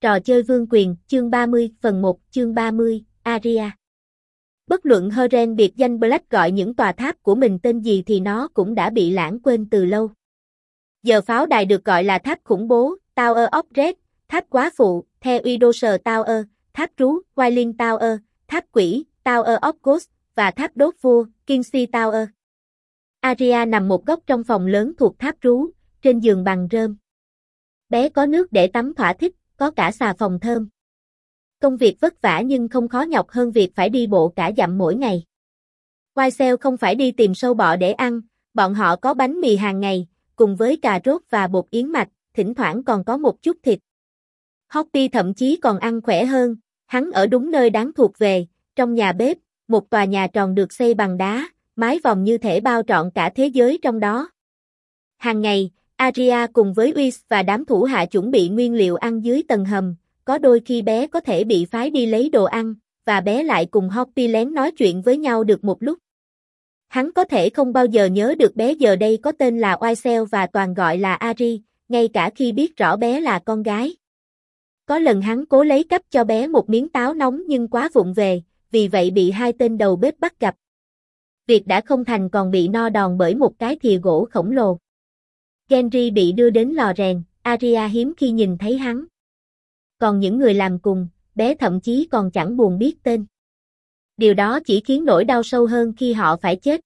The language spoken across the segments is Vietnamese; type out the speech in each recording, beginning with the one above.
Trò chơi vương quyền, chương 30, phần 1, chương 30, Aria. Bất luận Heren biệt danh Black gọi những tòa tháp của mình tên gì thì nó cũng đã bị lãng quên từ lâu. Giờ pháo đài được gọi là tháp khủng bố, Tower of Dread, tháp quá phụ, The Widoser Tower, tháp trú, Wailing Tower, tháp quỷ, Tower of Ghosts, và tháp đốt vua, Kingsley Tower. Aria nằm một góc trong phòng lớn thuộc tháp trú, trên giường bằng rơm. Bé có nước để tắm thỏa thích, có cả xà phòng thơm. Công việc vất vả nhưng không khó nhọc hơn việc phải đi bộ cả dặm mỗi ngày. Wycel không phải đi tìm sâu bọ để ăn, bọn họ có bánh mì hàng ngày, cùng với cà rốt và bột yến mạch, thỉnh thoảng còn có một chút thịt. Hoppy thậm chí còn ăn khỏe hơn, hắn ở đúng nơi đáng thuộc về, trong nhà bếp, một tòa nhà tròn được xây bằng đá, mái vòm như thể bao trọn cả thế giới trong đó. Hàng ngày, Aria cùng với Whis và đám thủ hạ chuẩn bị nguyên liệu ăn dưới tầng hầm, có đôi khi bé có thể bị phái đi lấy đồ ăn, và bé lại cùng Hoppy lén nói chuyện với nhau được một lúc. Hắn có thể không bao giờ nhớ được bé giờ đây có tên là Wycel và toàn gọi là Ari, ngay cả khi biết rõ bé là con gái. Có lần hắn cố lấy cắp cho bé một miếng táo nóng nhưng quá vụng về, vì vậy bị hai tên đầu bếp bắt gặp. Việc đã không thành còn bị no đòn bởi một cái thìa gỗ khổng lồ. Henry bị đưa đến lò rèn, Aria hiếm khi nhìn thấy hắn. Còn những người làm cùng, bé thậm chí còn chẳng buồn biết tên. Điều đó chỉ khiến nỗi đau sâu hơn khi họ phải chết.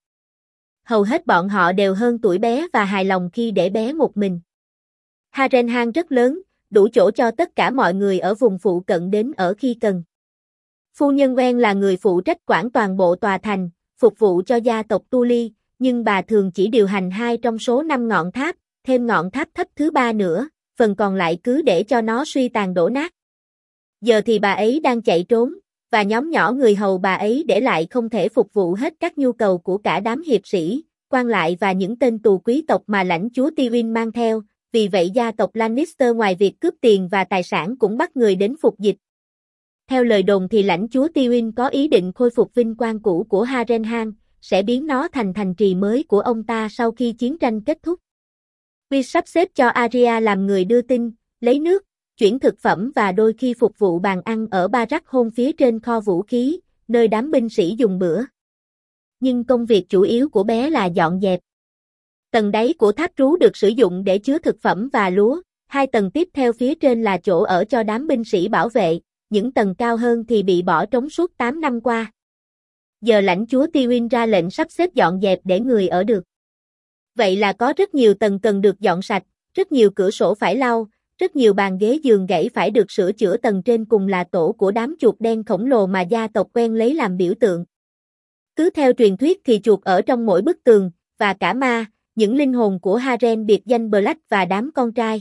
Hầu hết bọn họ đều hơn tuổi bé và hài lòng khi để bé một mình. Harrenhal rất lớn, đủ chỗ cho tất cả mọi người ở vùng phụ cận đến ở khi cần. Phu nhân Wen là người phụ trách quản toàn bộ tòa thành, phục vụ cho gia tộc Tully, nhưng bà thường chỉ điều hành 2 trong số 5 ngọn tháp, thêm ngọn tháp thấp thứ 3 nữa, phần còn lại cứ để cho nó suy tàn đổ nát. Giờ thì bà ấy đang chạy trốn, và nhóm nhỏ người hầu bà ấy để lại không thể phục vụ hết các nhu cầu của cả đám hiệp sĩ, quan lại và những tên tù quý tộc mà lãnh chúa Tywin mang theo, vì vậy gia tộc Lannister ngoài việc cướp tiền và tài sản cũng bắt người đến phục dịch. Theo lời đồn thì lãnh chúa Tywin có ý định khôi phục vinh quang cũ của Harrenhal, sẽ biến nó thành thành trì mới của ông ta sau khi chiến tranh kết thúc. Whis sắp xếp cho Aria làm người đưa tin, lấy nước, chuyển thực phẩm và đôi khi phục vụ bàn ăn ở Barack phía trên kho vũ khí, nơi đám binh sĩ dùng bữa. Nhưng công việc chủ yếu của bé là dọn dẹp. Tầng đáy của tháp trú được sử dụng để chứa thực phẩm và lúa, 2 tầng tiếp theo phía trên là chỗ ở cho đám binh sĩ bảo vệ, những tầng cao hơn thì bị bỏ trống suốt 8 năm qua. Giờ lãnh chúa Tywin ra lệnh sắp xếp dọn dẹp để người ở được. Vậy là có rất nhiều tầng cần được dọn sạch, rất nhiều cửa sổ phải lau, rất nhiều bàn ghế giường gãy phải được sửa chữa, tầng trên cùng là tổ của đám chuột đen khổng lồ mà gia tộc quen lấy làm biểu tượng. Cứ theo truyền thuyết thì chuột ở trong mỗi bức tường, và cả ma, những linh hồn của Harren biệt danh Black và đám con trai.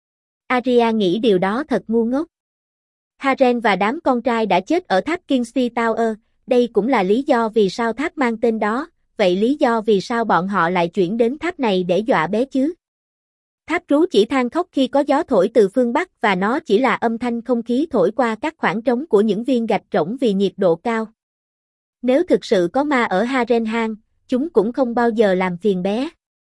Aria nghĩ điều đó thật ngu ngốc. Harren và đám con trai đã chết ở tháp Kingsley Tower, đây cũng là lý do vì sao tháp mang tên đó, vậy lý do vì sao bọn họ lại chuyển đến tháp này để dọa bé chứ? Tháp trú chỉ than khóc khi có gió thổi từ phương Bắc và nó chỉ là âm thanh không khí thổi qua các khoảng trống của những viên gạch rỗng vì nhiệt độ cao. Nếu thực sự có ma ở Harrenhal, chúng cũng không bao giờ làm phiền bé.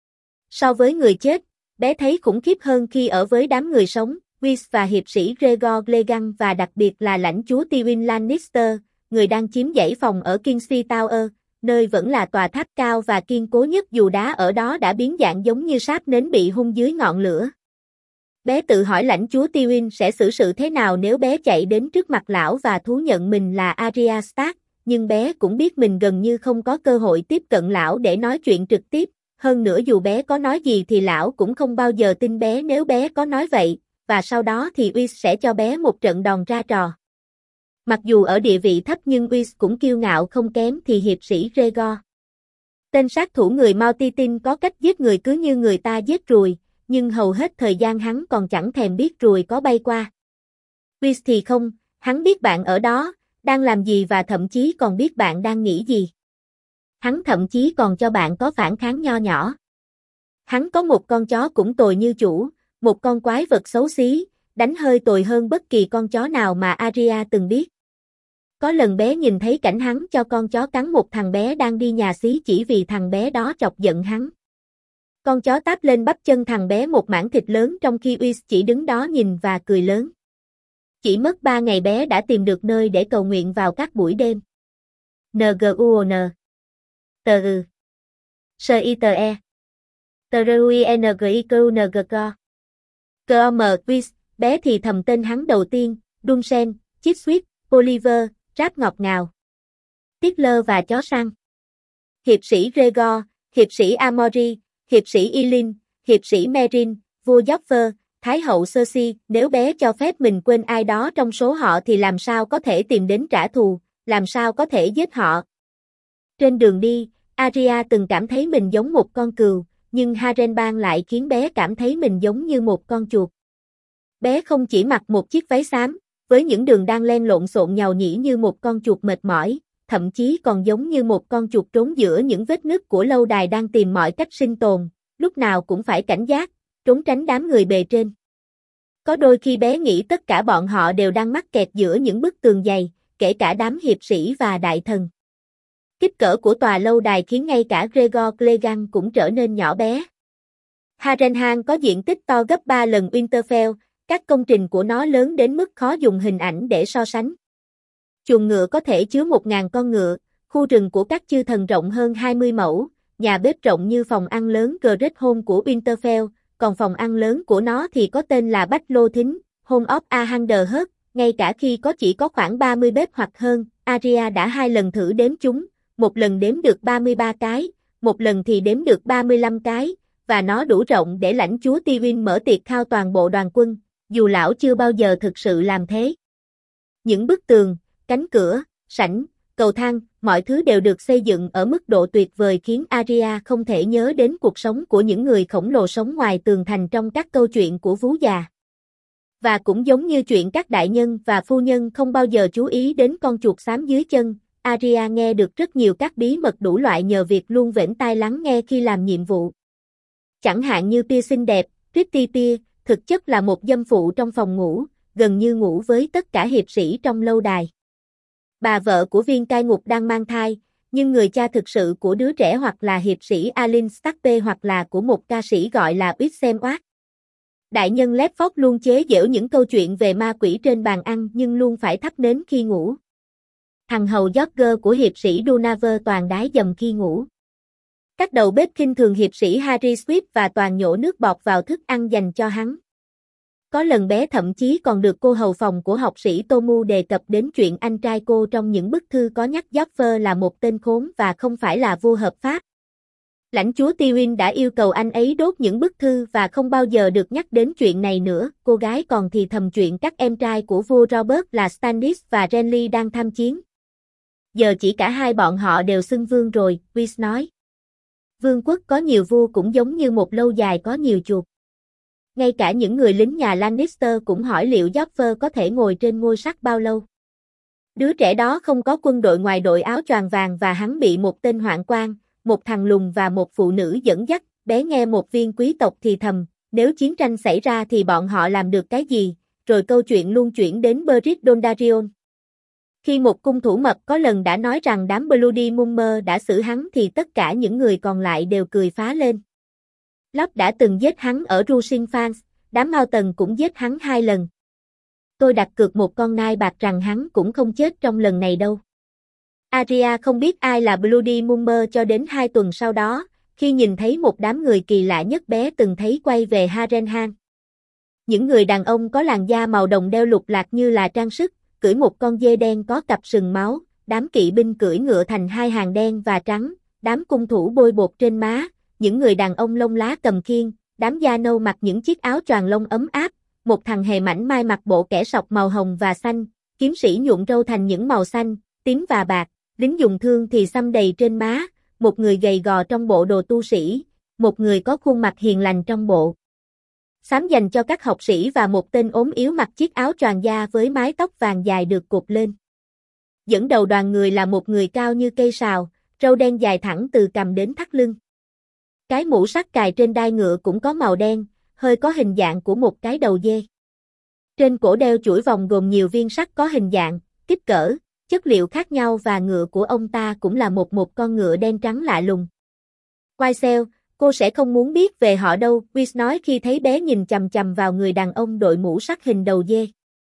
So với người chết, bé thấy khủng khiếp hơn khi ở với đám người sống, Whis và hiệp sĩ Gregor Clegane và đặc biệt là lãnh chúa Tywin Lannister, người đang chiếm dãy phòng ở Kingsley Tower, nơi vẫn là tòa tháp cao và kiên cố nhất dù đá ở đó đã biến dạng giống như sáp nến bị hun dưới ngọn lửa. Bé tự hỏi lãnh chúa Tywin sẽ xử sự thế nào nếu bé chạy đến trước mặt lão và thú nhận mình là Arya Stark, nhưng bé cũng biết mình gần như không có cơ hội tiếp cận lão để nói chuyện trực tiếp, hơn nữa dù bé có nói gì thì lão cũng không bao giờ tin bé nếu bé có nói vậy, và sau đó thì Whis sẽ cho bé một trận đòn ra trò. Mặc dù ở địa vị thấp nhưng Whis cũng kiêu ngạo không kém thì hiệp sĩ Gregor. Tên sát thủ người Mountain có cách giết người cứ như người ta giết ruồi, nhưng hầu hết thời gian hắn còn chẳng thèm biết ruồi có bay qua. Whis thì không, hắn biết bạn ở đó, đang làm gì và thậm chí còn biết bạn đang nghĩ gì. Hắn thậm chí còn cho bạn có phản kháng nho nhỏ. Hắn có một con chó cũng tồi như chủ, một con quái vật xấu xí, đánh hơi tồi hơn bất kỳ con chó nào mà Aria từng biết. Có lần bé nhìn thấy cảnh hắn cho con chó cắn một thằng bé đang đi nhà xí chỉ vì thằng bé đó chọc giận hắn. Con chó táp lên bắp chân thằng bé một mảng thịt lớn trong khi Whis chỉ đứng đó nhìn và cười lớn. Chỉ mất 3 ngày bé đã tìm được nơi để cầu nguyện vào các buổi đêm. NGUON. Tờ ư. Sơ y tờ e. Tờ RUINGIQNGCO. COM Quiz, bé thì thầm tên hắn đầu tiên, Dunsen, Chip Sweet, Oliver, rap ngọt ngào. Tickler và chó săn. Hiệp sĩ Gregor, hiệp sĩ Amory, hiệp sĩ Eileen, hiệp sĩ Merin, vua Joffer, Thái hậu Cersei, nếu bé cho phép mình quên ai đó trong số họ thì làm sao có thể tìm đến trả thù, làm sao có thể giết họ. Trên đường đi, Arya từng cảm thấy mình giống một con cừu, nhưng Harrenban lại khiến bé cảm thấy mình giống như một con chuột. Bé không chỉ mặc một chiếc váy xám, với những đường đan len lộn xộn nhàu nhĩ như một con chuột mệt mỏi, thậm chí còn giống như một con chuột trốn giữa những vết nứt của lâu đài đang tìm mọi cách sinh tồn, lúc nào cũng phải cảnh giác, trốn tránh đám người bề trên. Có đôi khi bé nghĩ tất cả bọn họ đều đang mắc kẹt giữa những bức tường dày, kể cả đám hiệp sĩ và đại thần. Kích cỡ của tòa lâu đài khiến ngay cả Gregor Clegane cũng trở nên nhỏ bé. Harrenhal có diện tích to gấp 3 lần Winterfell, các công trình của nó lớn đến mức khó dùng hình ảnh để so sánh. Chuồng ngựa có thể chứa 1.000 con ngựa, khu rừng của các chư thần rộng hơn 20 mẫu, nhà bếp rộng như phòng ăn lớn Great của Winterfell, còn phòng ăn lớn của nó thì có tên là Bách Lô Thính, Home of a Hundred Hearths, ngay cả khi chỉ có khoảng 30 bếp hoặc hơn, Arya đã 2 lần thử đếm chúng, một lần đếm được 33 cái, một lần thì đếm được 35 cái, và nó đủ rộng để lãnh chúa Tywin mở tiệc khao toàn bộ đoàn quân, dù lão chưa bao giờ thực sự làm thế. Những bức tường, cánh cửa, sảnh, cầu thang, mọi thứ đều được xây dựng ở mức độ tuyệt vời khiến Arya không thể nhớ đến cuộc sống của những người khổng lồ sống ngoài tường thành trong các câu chuyện của vú già. Và cũng giống như chuyện các đại nhân và phu nhân không bao giờ chú ý đến con chuột xám dưới chân, Arya nghe được rất nhiều các bí mật đủ loại nhờ việc luôn vểnh tai lắng nghe khi làm nhiệm vụ. Chẳng hạn như Pia xinh đẹp, Pretty Pia, thực chất là một dâm phụ trong phòng ngủ, gần như ngủ với tất cả hiệp sĩ trong lâu đài. Bà vợ của viên cai ngục đang mang thai, nhưng người cha thực sự của đứa trẻ hoặc là hiệp sĩ Alyn Stark hoặc là của một ca sĩ gọi là Wissem Oak. Đại nhân Ledford luôn chế giễu những câu chuyện về ma quỷ trên bàn ăn nhưng luôn phải thắp nến khi ngủ. Thằng hầu Jorger của hiệp sĩ Dunaver toàn đái dầm khi ngủ. Các đầu bếp khinh thường hiệp sĩ Harry Swift và toàn nhổ nước bọt vào thức ăn dành cho hắn. Có lần bé thậm chí còn được cô hầu phòng của học sĩ Tomu đề cập đến chuyện anh trai cô trong những bức thư có nhắc Joffrey là một tên khốn và không phải là vua hợp pháp. Lãnh chúa Tywin đã yêu cầu anh ấy đốt những bức thư và không bao giờ được nhắc đến chuyện này nữa. Cô gái còn thì thầm chuyện các em trai của vua Robert là Stannis và Renly đang tham chiến. Giờ chỉ cả hai bọn họ đều xưng vương rồi, Whis nói. Vương quốc có nhiều vua cũng giống như một lâu dài có nhiều chuột. Ngay cả những người lính nhà Lannister cũng hỏi liệu Joffrey có thể ngồi trên ngôi sắt bao lâu. Đứa trẻ đó không có quân đội ngoài đội áo choàng vàng và hắn bị một tên hoạn quan, một thằng lùn và một phụ nữ dẫn dắt. Bé nghe một viên quý tộc thì thầm, nếu chiến tranh xảy ra thì bọn họ làm được cái gì, rồi câu chuyện luôn chuyển đến Beric Dondarrion. Khi một cung thủ mập có lần đã nói rằng đám Bloody Mummer đã xử hắn thì tất cả những người còn lại đều cười phá lên. Locke đã từng giết hắn ở Rushin Falls, đám Mountain cũng giết hắn 2 lần. Tôi đặt cược một con nai bạc rằng hắn cũng không chết trong lần này đâu. Arya không biết ai là Bloody Mummer cho đến 2 tuần sau đó, khi nhìn thấy một đám người kỳ lạ nhất bé từng thấy quay về Harrenhal. Những người đàn ông có làn da màu đồng đeo lục lạc như là trang sức, cưỡi một con dê đen có cặp sừng máu, đám kỵ binh cưỡi ngựa thành 2 hàng đen và trắng, đám cung thủ bôi bột trên má, những người đàn ông lông lá cầm khiên, đám da nâu mặc những chiếc áo choàng lông ấm áp, một thằng hề mảnh mai mặc bộ kẻ sọc màu hồng và xanh, kiếm sĩ nhuộm râu thành những màu xanh, tím và bạc, lính dùng thương thì xăm đầy trên má, một người gầy gò trong bộ đồ tu sĩ, một người có khuôn mặt hiền lành trong bộ xám dành cho các học sĩ và một tên ốm yếu mặc chiếc áo choàng da với mái tóc vàng dài được cột lên. Dẫn đầu đoàn người là một người cao như cây sào, râu đen dài thẳng từ cằm đến thắt lưng. Cái mũ sắt cài trên đai ngựa cũng có màu đen, hơi có hình dạng của một cái đầu dê. Trên cổ đeo chuỗi vòng gồm nhiều viên sắt có hình dạng, kích cỡ, chất liệu khác nhau và ngựa của ông ta cũng là một con ngựa đen trắng lạ lùng. Quaisel, cô sẽ không muốn biết về họ đâu, Whis nói khi thấy bé nhìn chằm chằm vào người đàn ông đội mũ sắt hình đầu dê.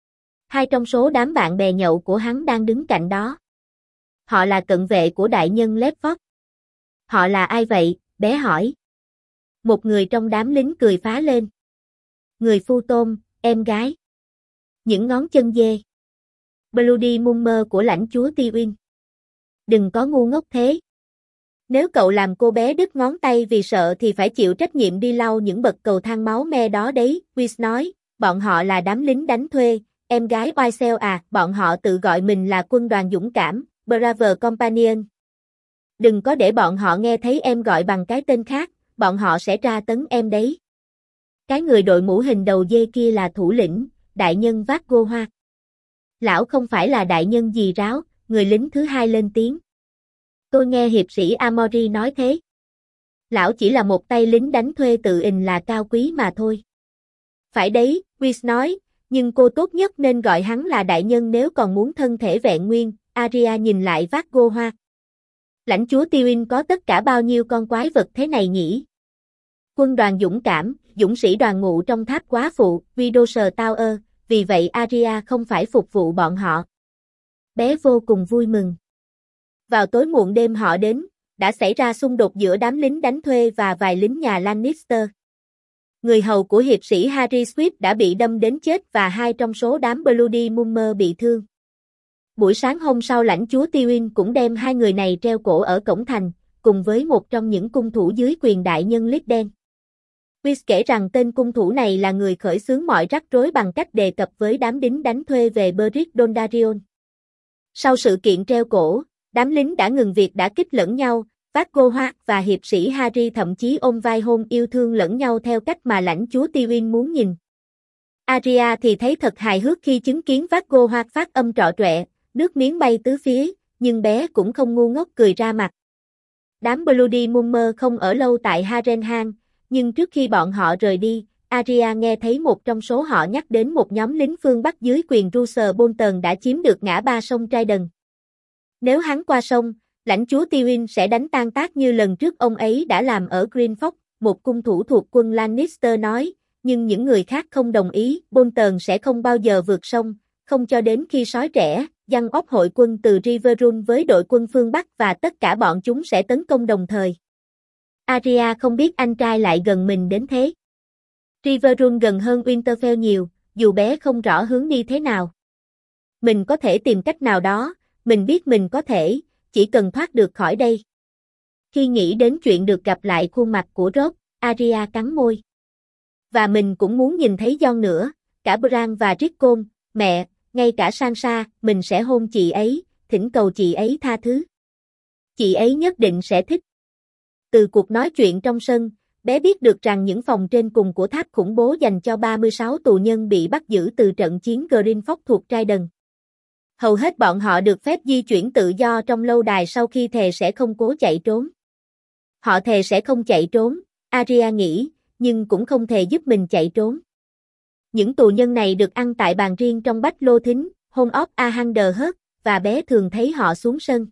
Hai trong số đám bạn bè nhậu của hắn đang đứng cạnh đó. Họ là cận vệ của đại nhân Ledford. Họ là ai vậy? Bé hỏi. Một người trong đám lính cười phá lên. Người phu tôm, em gái. Những ngón chân dê. Bloody Mummer của lãnh chúa Tywin. Đừng có ngu ngốc thế. Nếu cậu làm cô bé đứt ngón tay vì sợ thì phải chịu trách nhiệm đi lau những bậc cầu thang máu me đó đấy, Whis nói, bọn họ là đám lính đánh thuê, em gái Oisel à, bọn họ tự gọi mình là quân đoàn dũng cảm, Brave Companion. Đừng có để bọn họ nghe thấy em gọi bằng cái tên khác, bọn họ sẽ tra tấn em đấy. Cái người đội mũ hình đầu dê kia là thủ lĩnh, đại nhân Vác-Gô Hoa. Lão không phải là đại nhân gì ráo, người lính thứ hai lên tiếng. Tôi nghe hiệp sĩ Amory nói thế. Lão chỉ là một tay lính đánh thuê tự ình là cao quý mà thôi. Phải đấy, Whis nói, nhưng cô tốt nhất nên gọi hắn là đại nhân nếu còn muốn thân thể vẹn nguyên. Arya nhìn lại Vác-Gô Hoa. Lãnh chúa Tywin có tất cả bao nhiêu con quái vật thế này nhỉ? Quân đoàn dũng cảm, dũng sĩ đoàn ngụ trong tháp quá phụ, Widowser Tower, vì vậy Arya không phải phục vụ bọn họ. Bé vô cùng vui mừng. Vào tối muộn đêm họ đến, đã xảy ra xung đột giữa đám lính đánh thuê và vài lính nhà Lannister. Người hầu của hiệp sĩ Harry Swift đã bị đâm đến chết và hai trong số đám Bloody Mummer bị thương. Buổi sáng hôm sau lãnh chúa Tywin cũng đem hai người này treo cổ ở cổng thành, cùng với một trong những cung thủ dưới quyền đại nhân Lydden. Whis kể rằng tên cung thủ này là người khởi xướng mọi rắc rối bằng cách đề cập với đám lính đánh thuê về Beric Dondarrion. Sau sự kiện treo cổ, đám lính đã ngừng việc đả kích lẫn nhau, Vác-Gô Hoa và hiệp sĩ Harry thậm chí ôm vai hôn yêu thương lẫn nhau theo cách mà lãnh chúa Tywin muốn nhìn. Arya thì thấy thật hài hước khi chứng kiến Vác-Gô Hoa phát âm trọ trọe, nước miếng bay tứ phía, nhưng bé cũng không ngu ngốc cười ra mặt. Đám Bloody Mummer không ở lâu tại Harrenhal, nhưng trước khi bọn họ rời đi, Arya nghe thấy một trong số họ nhắc đến một nhóm lính phương Bắc dưới quyền Roose Bolton đã chiếm được ngã ba sông Trident. Nếu hắn qua sông, lãnh chúa Tywin sẽ đánh tan tác như lần trước ông ấy đã làm ở Greenford, một cung thủ thuộc quân Lannister nói, nhưng những người khác không đồng ý, Bolton sẽ không bao giờ vượt sông, không cho đến khi sói trẻ, giăng ốc hội quân từ Riverrun với đội quân phương Bắc và tất cả bọn chúng sẽ tấn công đồng thời. Arya không biết anh trai lại gần mình đến thế. Riverrun gần hơn Winterfell nhiều, dù bé không rõ hướng đi thế nào. Mình có thể tìm cách nào đó, mình biết mình có thể, chỉ cần thoát được khỏi đây. Khi nghĩ đến chuyện được gặp lại khuôn mặt của Robb, Arya cắn môi. Và mình cũng muốn nhìn thấy Jon nữa, cả Bran và Rickon, mẹ, ngay cả Sansa, mình sẽ hôn chị ấy, thỉnh cầu chị ấy tha thứ. Chị ấy nhất định sẽ thích. Từ cuộc nói chuyện trong sân, bé biết được rằng những phòng trên cùng của tháp khủng bố dành cho 36 tù nhân bị bắt giữ từ trận chiến Greenford thuộc Trident. Hầu hết bọn họ được phép di chuyển tự do trong lâu đài sau khi thề sẽ không cố chạy trốn. Họ thề sẽ không chạy trốn, Arya nghĩ, nhưng cũng không thề giúp mình chạy trốn. Những tù nhân này được ăn tại bàn riêng trong Bách Lô Thính, Home of a Hundred Hurt, và bé thường thấy họ xuống sân.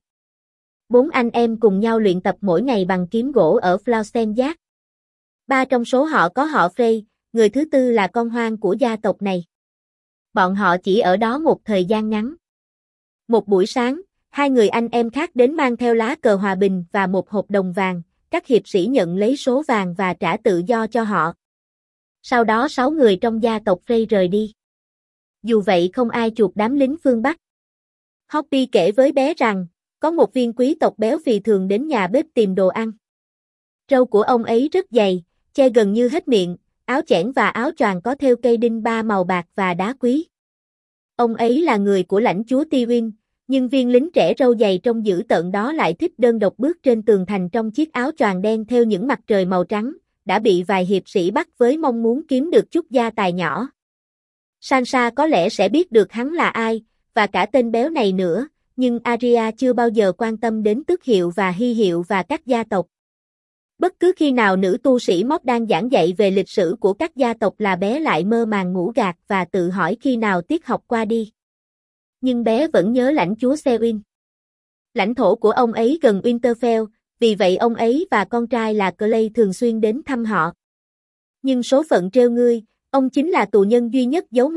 4 anh em cùng nhau luyện tập mỗi ngày bằng kiếm gỗ ở Flaustenjag. 3 trong số họ có họ Frey, người thứ tư là con hoang của gia tộc này. Bọn họ chỉ ở đó một thời gian ngắn. Một buổi sáng, hai người anh em khác đến mang theo lá cờ hòa bình và một hộp đồng vàng, các hiệp sĩ nhận lấy số vàng và trả tự do cho họ. Sau đó 6 người trong gia tộc Frey rời đi. Dù vậy không ai chuộc đám lính phương Bắc. Hoppy kể với bé rằng, có một viên quý tộc béo phì thường đến nhà bếp tìm đồ ăn. Râu của ông ấy rất dày, che gần như hết miệng, áo chẽn và áo choàng có thêu cây đinh ba màu bạc và đá quý. Ông ấy là người của lãnh chúa Tywin, nhưng viên lính trẻ râu dày trông dữ tợn đó lại thích đơn độc bước trên tường thành trong chiếc áo choàng đen thêu những mặt trời màu trắng, đã bị vài hiệp sĩ bắt với mong muốn kiếm được chút gia tài nhỏ. Sansa có lẽ sẽ biết được hắn là ai, và cả tên béo này nữa, nhưng Arya chưa bao giờ quan tâm đến tước hiệu và hy hiệu và các gia tộc. Bất cứ khi nào nữ tu sĩ Móc đang giảng dạy về lịch sử của các gia tộc là bé lại mơ màng ngủ gạt và tự hỏi khi nào tiết học qua đi. Nhưng bé vẫn nhớ lãnh chúa Selwyn. Lãnh thổ của ông ấy gần Winterfell, vì vậy ông ấy và con trai là Clay thường xuyên đến thăm họ. Nhưng số phận trêu ngươi, ông chính là tù nhân duy nhất giấu mặt,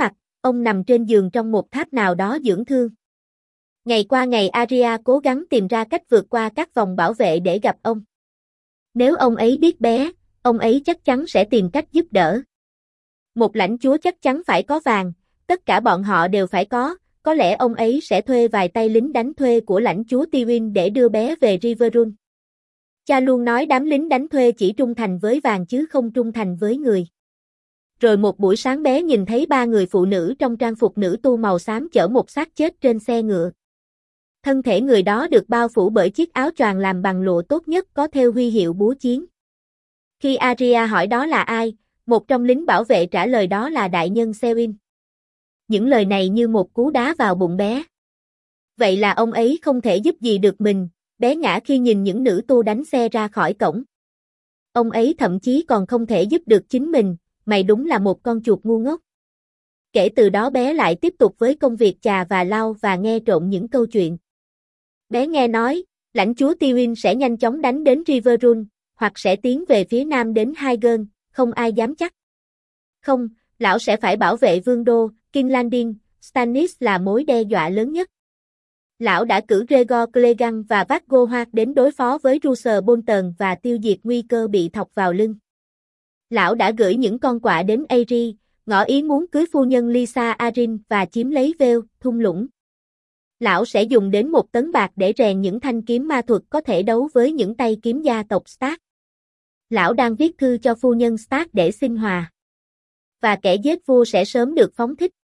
ông nằm trên giường trong một tháp nào đó dưỡng thương. Ngày qua ngày Arya cố gắng tìm ra cách vượt qua các vòng bảo vệ để gặp ông. Nếu ông ấy biết bé, ông ấy chắc chắn sẽ tìm cách giúp đỡ. Một lãnh chúa chắc chắn phải có vàng, tất cả bọn họ đều phải có lẽ ông ấy sẽ thuê vài tay lính đánh thuê của lãnh chúa Tywin để đưa bé về Riverrun. Cha luôn nói đám lính đánh thuê chỉ trung thành với vàng chứ không trung thành với người. Rồi một buổi sáng bé nhìn thấy 3 người phụ nữ trong trang phục nữ tu màu xám chở một xác chết trên xe ngựa. Thân thể người đó được bao phủ bởi chiếc áo choàng làm bằng lụa tốt nhất có thêu huy hiệu búa chiến. Khi Arya hỏi đó là ai, một trong lính bảo vệ trả lời đó là đại nhân Sewin. Những lời này như một cú đá vào bụng bé. Vậy là ông ấy không thể giúp gì được mình, bé ngã khi nhìn những nữ tu đánh xe ra khỏi cổng. Ông ấy thậm chí còn không thể giúp được chính mình, mày đúng là một con chuột ngu ngốc. Kể từ đó bé lại tiếp tục với công việc chà và lau và nghe trộm những câu chuyện. Bé nghe nói, lãnh chúa Tywin sẽ nhanh chóng đánh đến Riverrun, hoặc sẽ tiến về phía nam đến Highgarden, không ai dám chắc. Không, lão sẽ phải bảo vệ vương đô, King's Landing, Stannis là mối đe dọa lớn nhất. Lão đã cử Rhaegar Clegane và Vargo Hoat đến đối phó với Roose Bolton và tiêu diệt nguy cơ bị thọc vào lưng. Lão đã gửi những con quạ đến Aerie, ngỏ ý muốn cưới phu nhân Lysa Arryn và chiếm lấy Vale, thung lũng. Lão sẽ dùng đến 1 tấn bạc để rèn những thanh kiếm ma thuật có thể đấu với những tay kiếm gia tộc Stark. Lão đang viết thư cho phu nhân Stark để xin hòa. Và kẻ giết vua sẽ sớm được phóng thích.